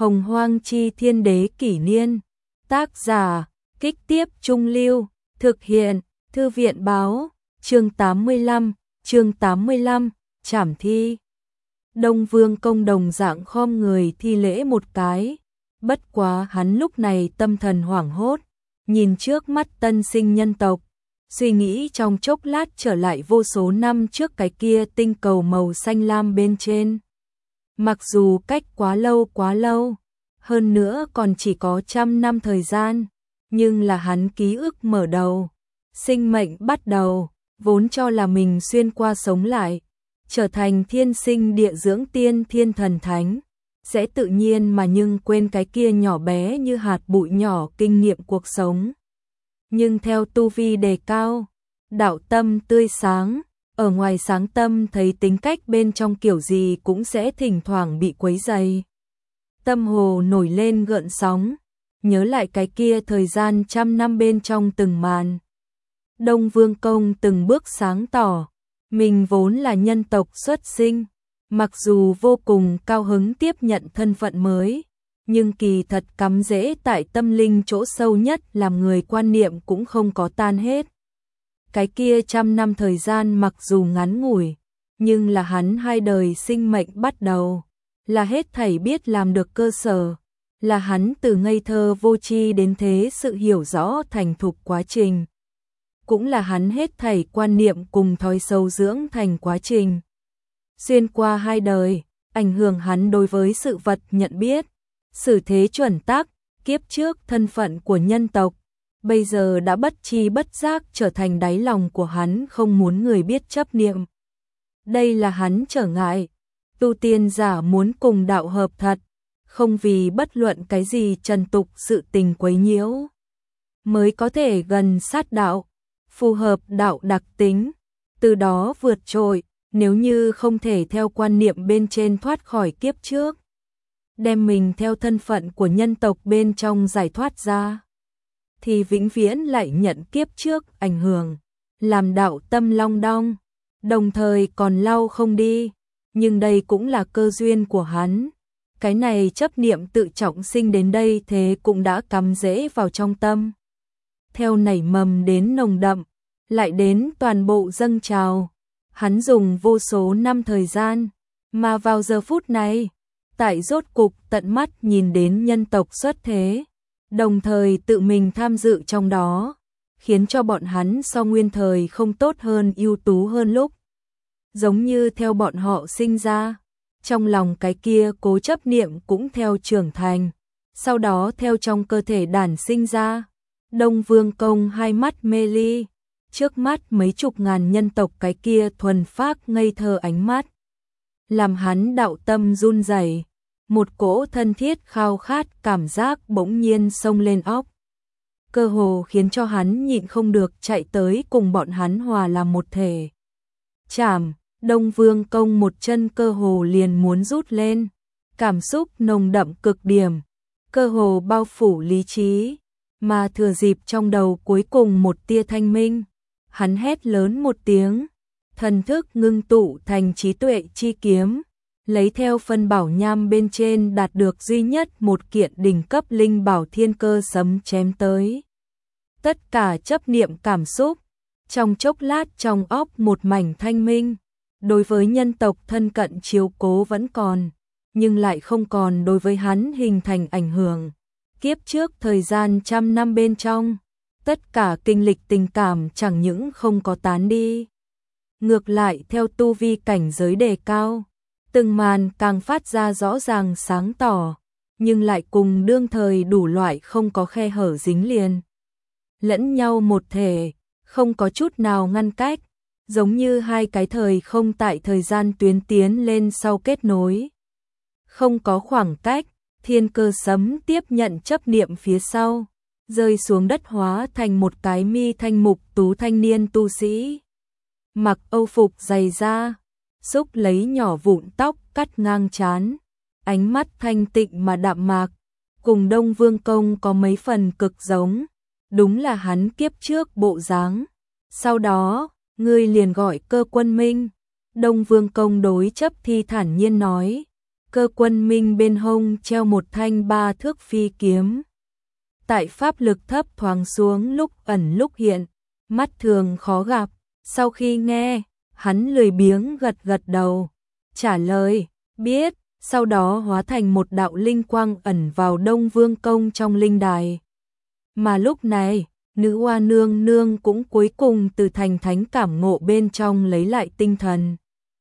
Hồng Hoang Chi Thiên Đế Kỷ Niên. Tác giả, Kích Tiếp Trung Lưu. Thực hiện, Thư viện Báo. Chương 85, Trảm thi. Đông Vương Công đồng dạng khom người thi lễ một cái. Bất quá hắn lúc này tâm thần hoảng hốt, nhìn trước mắt tân sinh nhân tộc, suy nghĩ trong chốc lát trở lại vô số năm trước cái kia tinh cầu màu xanh lam bên trên. Mặc dù cách quá lâu, hơn nữa còn chỉ có 100 năm thời gian, nhưng là hắn ký ức mở đầu, sinh mệnh bắt đầu, vốn cho là mình xuyên qua sống lại, trở thành thiên sinh địa dưỡng tiên thiên thần thánh, sẽ tự nhiên mà nhưng quên cái kia nhỏ bé như hạt bụi nhỏ kinh nghiệm cuộc sống. Nhưng theo tu vi đề cao, đạo tâm tươi sáng, ở ngoài sáng tâm thấy tính cách bên trong kiểu gì cũng sẽ thỉnh thoảng bị quấy rầy. Tâm hồ nổi lên gợn sóng, nhớ lại cái kia thời gian 100 năm bên trong từng màn. Đông Vương Công từng bước sáng tỏ, mình vốn là nhân tộc xuất sinh, mặc dù vô cùng cao hứng tiếp nhận thân phận mới, nhưng kỳ thật cắm rễ tại tâm linh chỗ sâu nhất làm người quan niệm cũng không có tan hết. Cái kia 100 năm thời gian mặc dù ngắn ngủi, nhưng là hắn 2 đời sinh mệnh bắt đầu, là hết thảy biết làm được cơ sở, là hắn từ ngây thơ vô tri đến thế sự hiểu rõ thành thục quá trình. Cũng là hắn hết thảy quan niệm cùng thói sâu dưỡng thành quá trình. Xuyên qua 2 đời, ảnh hưởng hắn đối với sự vật nhận biết, xử thế chuẩn tắc, kiếp trước thân phận của nhân tộc, bây giờ đã bất chi bất giác trở thành đáy lòng của hắn không muốn người biết chấp niệm. Đây là hắn trở ngại, tu tiên giả muốn cùng đạo hợp thật, không vì bất luận cái gì trần tục sự tình quấy nhiễu, mới có thể gần sát đạo, phù hợp đạo đặc tính, từ đó vượt trội, nếu như không thể theo quan niệm bên trên thoát khỏi kiếp trước, đem mình theo thân phận của nhân tộc bên trong giải thoát ra, thì vĩnh viễn lại nhận kiếp trước ảnh hưởng, làm đạo tâm long đong, đồng thời còn lau không đi, nhưng đây cũng là cơ duyên của hắn. Cái này chấp niệm tự trọng sinh đến đây thế cũng đã cắm rễ vào trong tâm. Theo nảy mầm đến nồng đậm, lại đến toàn bộ dâng trào, hắn dùng vô số năm thời gian, mà vào giờ phút này, tại rốt cục tận mắt nhìn đến nhân tộc xuất thế, đồng thời tự mình tham dự trong đó, khiến cho bọn hắn so nguyên thời không tốt hơn ưu tú hơn lúc. Giống như theo bọn họ sinh ra, trong lòng cái kia cố chấp niệm cũng theo trưởng thành, sau đó theo trong cơ thể đản sinh ra. Đông Vương Công 2 mắt mê ly, trước mắt mấy chục ngàn nhân tộc cái kia thuần phác ngây thơ ánh mắt, làm hắn đạo tâm run rẩy, một cỗ thân thiết khao khát cảm giác bỗng nhiên xông lên óc, cơ hồ khiến cho hắn nhịn không được chạy tới cùng bọn hắn hòa làm một thể. Chảm, Đông Vương Công một chân cơ hồ liền muốn rút lên, cảm xúc nồng đậm cực điểm, cơ hồ bao phủ lý trí, mà thừa dịp trong đầu cuối cùng một tia thanh minh, hắn hét lớn một tiếng, thần thức ngưng tụ thành trí tuệ chi kiếm, lấy theo phân bảo nham bên trên đạt được duy nhất một kiện đỉnh cấp linh bảo thiên cơ sấm chém tới. Tất cả chấp niệm cảm xúc, trong chốc lát trong óc một mảnh thanh minh, đối với nhân tộc thân cận chiếu cố vẫn còn, nhưng lại không còn đối với hắn hình thành ảnh hưởng. Kiếp trước thời gian 100 năm bên trong, tất cả kinh lịch tình cảm chẳng những không có tán đi, ngược lại theo tu vi cảnh giới đề cao, từng màn càng phát ra rõ ràng sáng tỏ, nhưng lại cùng đương thời đủ loại không có khe hở dính liền, lẫn nhau một thể, không có chút nào ngăn cách, giống như 2 cái thời không tại thời gian tuyến tiến lên sau kết nối, không có khoảng cách. Thiên cơ sấm tiếp nhận chấp niệm phía sau, rơi xuống đất hóa thành một cái mi thanh mục tú thanh niên tu sĩ. Mặc âu phục dày da, xúc lấy nhỏ vụn tóc cắt ngang trán, ánh mắt thanh tịnh mà đạm mạc, cùng Đông Vương Công có mấy phần cực giống, đúng là hắn kiếp trước bộ dáng. Sau đó, ngươi liền gọi Cơ Quân Minh. Đông Vương Công đối chấp thi thản nhiên nói. Cơ Quân Minh bên hông treo một thanh 3 thước phi kiếm. Tại pháp lực thấp thoáng xuống lúc ẩn lúc hiện, mắt thường khó gặp. Sau khi nghe, hắn lười biếng gật gật đầu, trả lời, biết, sau đó hóa thành một đạo linh quang ẩn vào Đông Vương Công trong linh đài. Mà lúc này, nữ hoa nương nương cũng cuối cùng từ thành thánh cảm ngộ bên trong lấy lại tinh thần.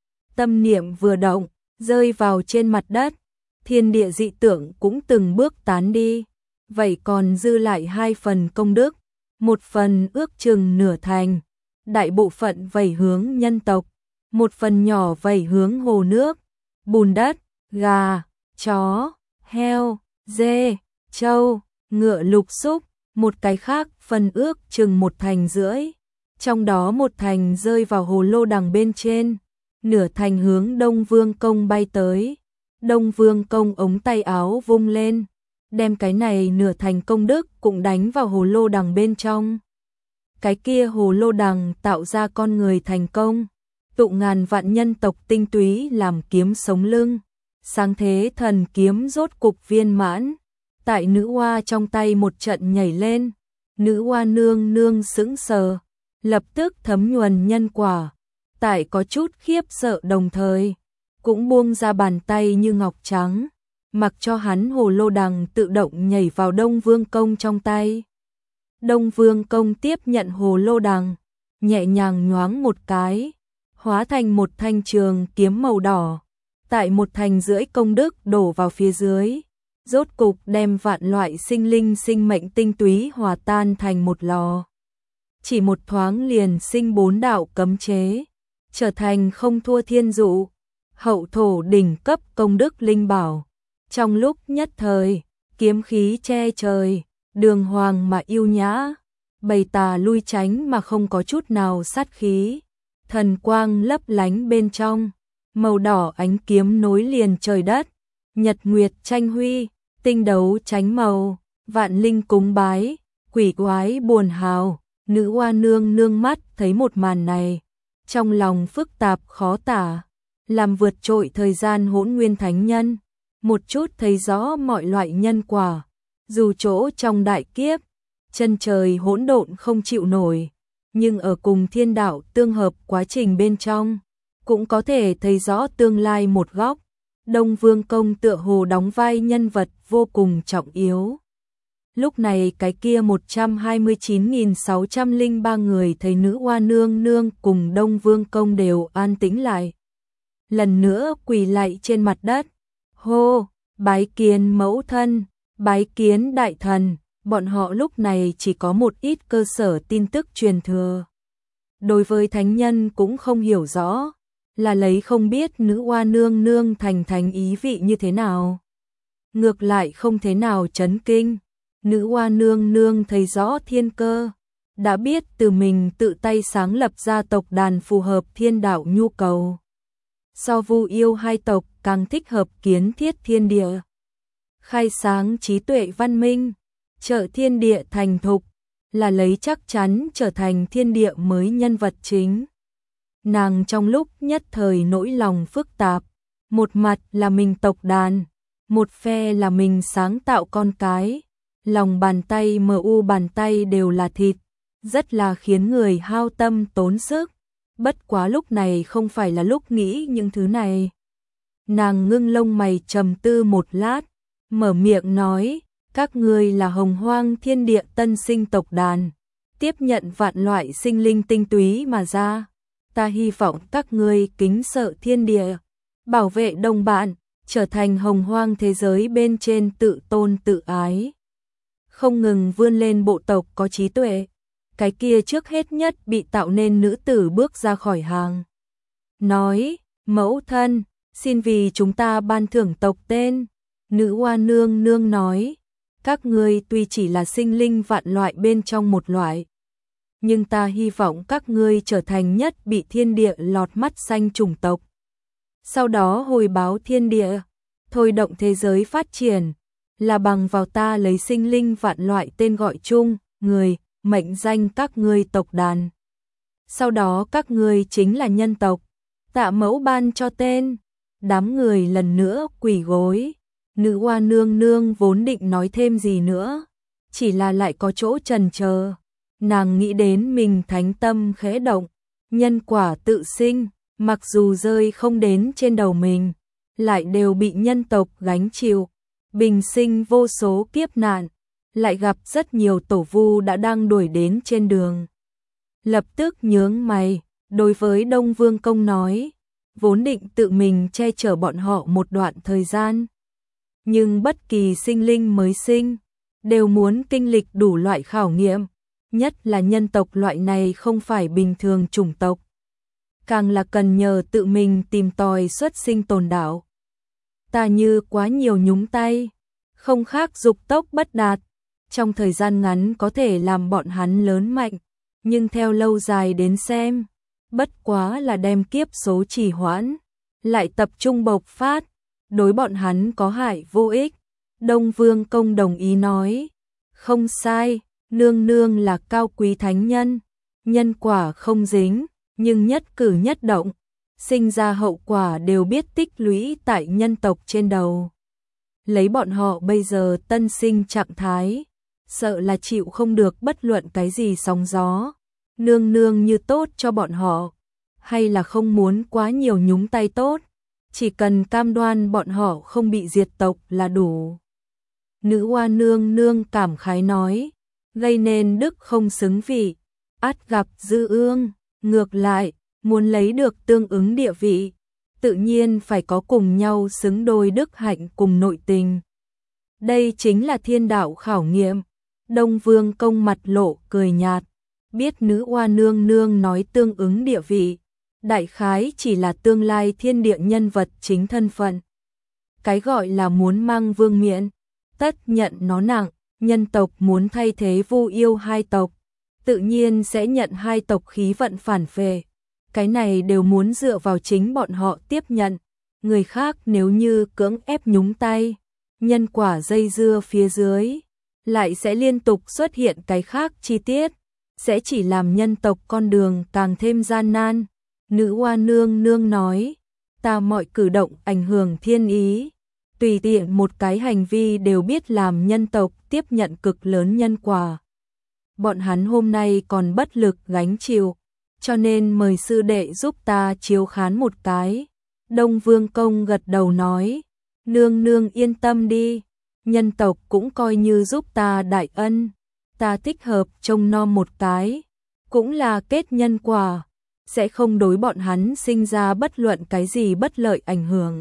Tâm niệm vừa động, rơi vào trên mặt đất, thiên địa dị tượng cũng từng bước tán đi. Vậy còn dư lại 2 phần công đức, một phần ước chừng nửa thành, đại bộ phận vẩy hướng nhân tộc, một phần nhỏ vẩy hướng hồ nước, bùn đất, gà, chó, heo, dê, trâu, ngựa lục xúc, một cái khác phần ước chừng 1 thành rưỡi, trong đó 1 thành rơi vào hồ lô đằng bên trên, nửa thành hướng Đông Vương Công bay tới. Đông Vương Công ống tay áo vung lên, đem cái này nửa thành công đức cũng đánh vào hồ lô đằng bên trong. Cái kia hồ lô đằng tạo ra con người thành công, tụ ngàn vạn nhân tộc tinh túy làm kiếm sống lưng. Sáng thế thần kiếm rốt cục viên mãn, tại nữ hoa trong tay một trận nhảy lên, nữ hoa nương nương sững sờ, lập tức thấm nhuần nhân quả, tại có chút khiếp sợ đồng thời, cũng buông ra bàn tay như ngọc trắng, mặc cho hắn hồ lô đằng tự động nhảy vào Đông Vương Công trong tay. Đông Vương Công tiếp nhận hồ lô đằng, nhẹ nhàng nhoáng một cái, hóa thành một thanh trường kiếm màu đỏ, tại 1 thành rưỡi công đức đổ vào phía dưới, rốt cục đem vạn loại sinh linh sinh mệnh tinh túy hòa tan thành một lò. Chỉ một thoáng liền sinh 4 đạo cấm chế, trở thành không thua thiên dụ, hậu thổ đỉnh cấp công đức linh bảo. Trong lúc nhất thời, kiếm khí che trời, đường hoàng mà yêu nhã, bầy tà lui tránh mà không có chút nào sát khí, thần quang lấp lánh bên trong, màu đỏ ánh kiếm nối liền trời đất, nhật nguyệt tranh huy, tinh đấu tránh màu, vạn linh cúng bái, quỷ quái buồn hào. Nữ hoa nương nương mắt thấy một màn này, trong lòng phức tạp khó tả, làm vượt trội thời gian hỗn nguyên thánh nhân, một chút thấy rõ mọi loại nhân quả, dù chỗ trong đại kiếp, chân trời hỗn độn không chịu nổi, nhưng ở cùng thiên đạo tương hợp quá trình bên trong, cũng có thể thấy rõ tương lai một góc. Đông Vương Công tựa hồ đóng vai nhân vật vô cùng trọng yếu. Lúc này cái kia 129.603 người thấy nữ hoa nương nương cùng Đông Vương Công đều an tĩnh lại. Lần nữa quỳ lạy trên mặt đất. Hô, bái kiến mẫu thân, bái kiến đại thần, bọn họ lúc này chỉ có một ít cơ sở tin tức truyền thừa. Đối với thánh nhân cũng không hiểu rõ, là lấy không biết nữ hoa nương nương thành thánh ý vị như thế nào. Ngược lại không thế nào chấn kinh. Nữ hoa nương nương thấy rõ thiên cơ, đã biết từ mình tự tay sáng lập ra tộc đàn phù hợp thiên đạo nhu cầu. So Vu Yêu 2 tộc càng thích hợp kiến thiết thiên địa, khai sáng trí tuệ văn minh, trợ thiên địa thành thục, là lấy chắc chắn trở thành thiên địa mới nhân vật chính. Nàng trong lúc nhất thời nỗi lòng phức tạp, một mặt là mình tộc đàn, một phe là mình sáng tạo con cái. Lòng bàn tay bàn tay đều là thịt, rất là khiến người hao tâm tốn sức. Bất quá lúc này không phải là lúc nghĩ những thứ này. Nàng ngưng lông mày trầm tư một lát, mở miệng nói, các ngươi là hồng hoang thiên địa tân sinh tộc đàn, tiếp nhận vạn loại sinh linh tinh túy mà ra. Ta hy vọng các ngươi kính sợ thiên địa, bảo vệ đồng bạn, trở thành hồng hoang thế giới bên trên tự tôn tự ái. Không ngừng vươn lên bộ tộc có trí tuệ, cái kia trước hết nhất bị tạo nên nữ tử bước ra khỏi hàng. Nói, mẫu thân, xin vì chúng ta ban thưởng tộc tên. Nữ hoa nương nương nói, các ngươi tuy chỉ là sinh linh vạn loại bên trong một loại, nhưng ta hy vọng các ngươi trở thành nhất bị thiên địa lọt mắt xanh chủng tộc. Sau đó hồi báo thiên địa, thôi động thế giới phát triển, là bằng vào ta lấy sinh linh vạn loại tên gọi chung, người, mệnh danh các ngươi tộc đàn. Sau đó các ngươi chính là nhân tộc, tạ mẫu ban cho tên. Đám người lần nữa quỳ gối. Nữ oa nương nương vốn định nói thêm gì nữa, chỉ là lại có chỗ chần chờ. Nàng nghĩ đến mình thánh tâm khẽ động, nhân quả tự sinh, mặc dù rơi không đến trên đầu mình, lại đều bị nhân tộc gánh chịu, bình sinh vô số kiếp nạn, lại gặp rất nhiều tổ vu đã đang đuổi đến trên đường. Lập tức nhướng mày, đối với Đông Vương Công nói, vốn định tự mình che chở bọn họ một đoạn thời gian. Nhưng bất kỳ sinh linh mới sinh, đều muốn kinh lịch đủ loại khảo nghiệm, nhất là nhân tộc loại này không phải bình thường chủng tộc. Càng là cần nhờ tự mình tìm tòi xuất sinh tồn đạo. Ta như quá nhiều nhúng tay, không khác dục tốc bất đạt, trong thời gian ngắn có thể làm bọn hắn lớn mạnh, nhưng theo lâu dài đến xem, bất quá là đem kiếp số trì hoãn, lại tập trung bộc phát, đối bọn hắn có hại vô ích. Đông Vương Công đồng ý nói, không sai, nương nương là cao quý thánh nhân, nhân quả không dính, nhưng nhất cử nhất động, sinh ra hậu quả đều biết tích lũy tại nhân tộc trên đầu. Lấy bọn họ bây giờ tân sinh trạng thái, sợ là chịu không được bất luận cái gì sóng gió. Nương nương như tốt cho bọn họ, hay là không muốn quá nhiều nhúng tay tốt, chỉ cần cam đoan bọn họ không bị diệt tộc là đủ. Nữ oa nương nương cảm khái nói, gây nên đức không xứng vị, ắt gặp dư ương, ngược lại, muốn lấy được tương ứng địa vị, tự nhiên phải có cùng nhau xứng đôi đức hạnh cùng nội tình. Đây chính là thiên đạo khảo nghiệm. Đông Vương Công mặt lộ cười nhạt, biết nữ oa nương nương nói tương ứng địa vị, đại khái chỉ là tương lai thiên địa nhân vật chính thân phận. Cái gọi là muốn mang vương miện, tất nhận nó nặng, nhân tộc muốn thay thế Vu Yêu hai tộc, tự nhiên sẽ nhận hai tộc khí vận phản phệ. Cái này đều muốn dựa vào chính bọn họ tiếp nhận, người khác nếu như cưỡng ép nhúng tay, nhân quả dây dưa phía dưới, lại sẽ liên tục xuất hiện cái khác chi tiết, sẽ chỉ làm nhân tộc con đường càng thêm gian nan. Nữ oa nương nương nói, ta mọi cử động ảnh hưởng thiên ý, tùy tiện một cái hành vi đều biết làm nhân tộc tiếp nhận cực lớn nhân quả. Bọn hắn hôm nay còn bất lực gánh chịu, cho nên mời sư đệ giúp ta chiếu khán một cái. Đông Vương Công gật đầu nói, nương nương yên tâm đi, nhân tộc cũng coi như giúp ta đại ân, ta thích hợp trông nom một cái, cũng là kết nhân quả, sẽ không đối bọn hắn sinh ra bất luận cái gì bất lợi ảnh hưởng.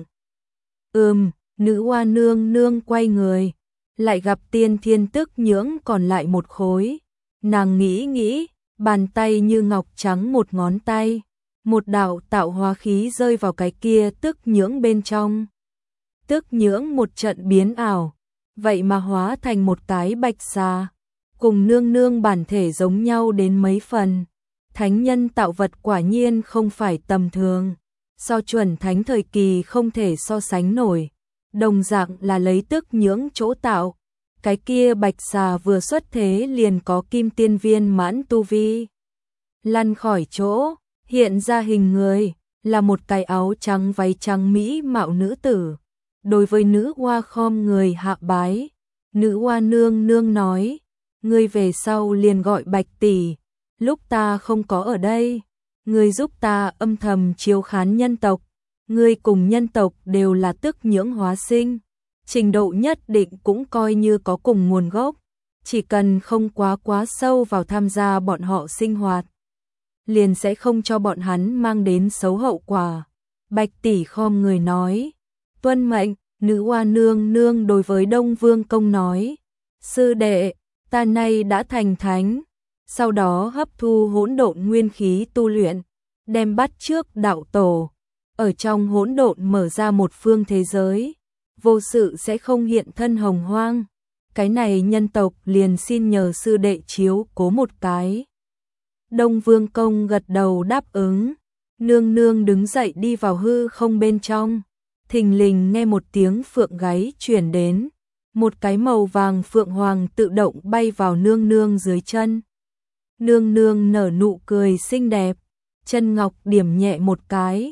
Nữ oa nương nương quay người, lại gặp Tiên Thiên Tức Nhưỡng còn lại một khối, nàng nghĩ, bàn tay như ngọc trắng một ngón tay, một đạo tạo hóa khí rơi vào cái kia Tức Nhưỡng bên trong. Tức Nhưỡng một trận biến ảo, vậy mà hóa thành một cái bạch xà, cùng nương nương bản thể giống nhau đến mấy phần. Thánh nhân tạo vật quả nhiên không phải tầm thường, so chuẩn thánh thời kỳ không thể so sánh nổi, đồng dạng là lấy Tức Nhưỡng chỗ tạo. Cái kia bạch xà vừa xuất thế liền có kim tiên viên mãn tu vi. Lăn khỏi chỗ, hiện ra hình người, là một cái áo trắng váy trắng mỹ mạo nữ tử. Đối với nữ oa khom người hạ bái, nữ oa nương nương nói, ngươi về sau liền gọi Bạch tỷ, lúc ta không có ở đây, ngươi giúp ta âm thầm chiếu khán nhân tộc, ngươi cùng nhân tộc đều là Tức Nhưỡng hóa sinh, trình độ nhất định cũng coi như có cùng nguồn gốc, chỉ cần không quá sâu vào tham gia bọn họ sinh hoạt, liền sẽ không cho bọn hắn mang đến xấu hậu quả. Bạch tỷ khom người nói, tuân mệnh. Nữ oa nương nương đối với Đông Vương Công nói, sư đệ, ta nay đã thành thánh, sau đó hấp thu hỗn độn nguyên khí tu luyện, đem bắt trước đạo tổ, ở trong hỗn độn mở ra một phương thế giới, vô sự sẽ không hiện thân hồng hoang, cái này nhân tộc liền xin nhờ sư đệ chiếu cố một cái. Đông Vương Công gật đầu đáp ứng, nương nương đứng dậy đi vào hư không bên trong. Thình lình nghe một tiếng phượng gáy truyền đến, một cái màu vàng phượng hoàng tự động bay vào nương nương dưới chân. Nương nương nở nụ cười xinh đẹp, chân ngọc điểm nhẹ một cái,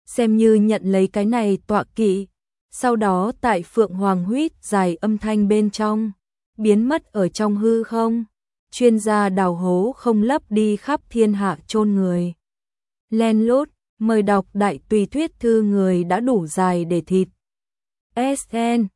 xem như nhận lấy cái này tọa kỵ. Sau đó tại Phượng Hoàng huýt dài âm thanh bên trong, biến mất ở trong hư không. Chuyên gia đào hố không lấp đi khắp thiên hạ chôn người. Len lút, mời đọc đại tùy thuyết thư người đã đủ dài để thịt. SN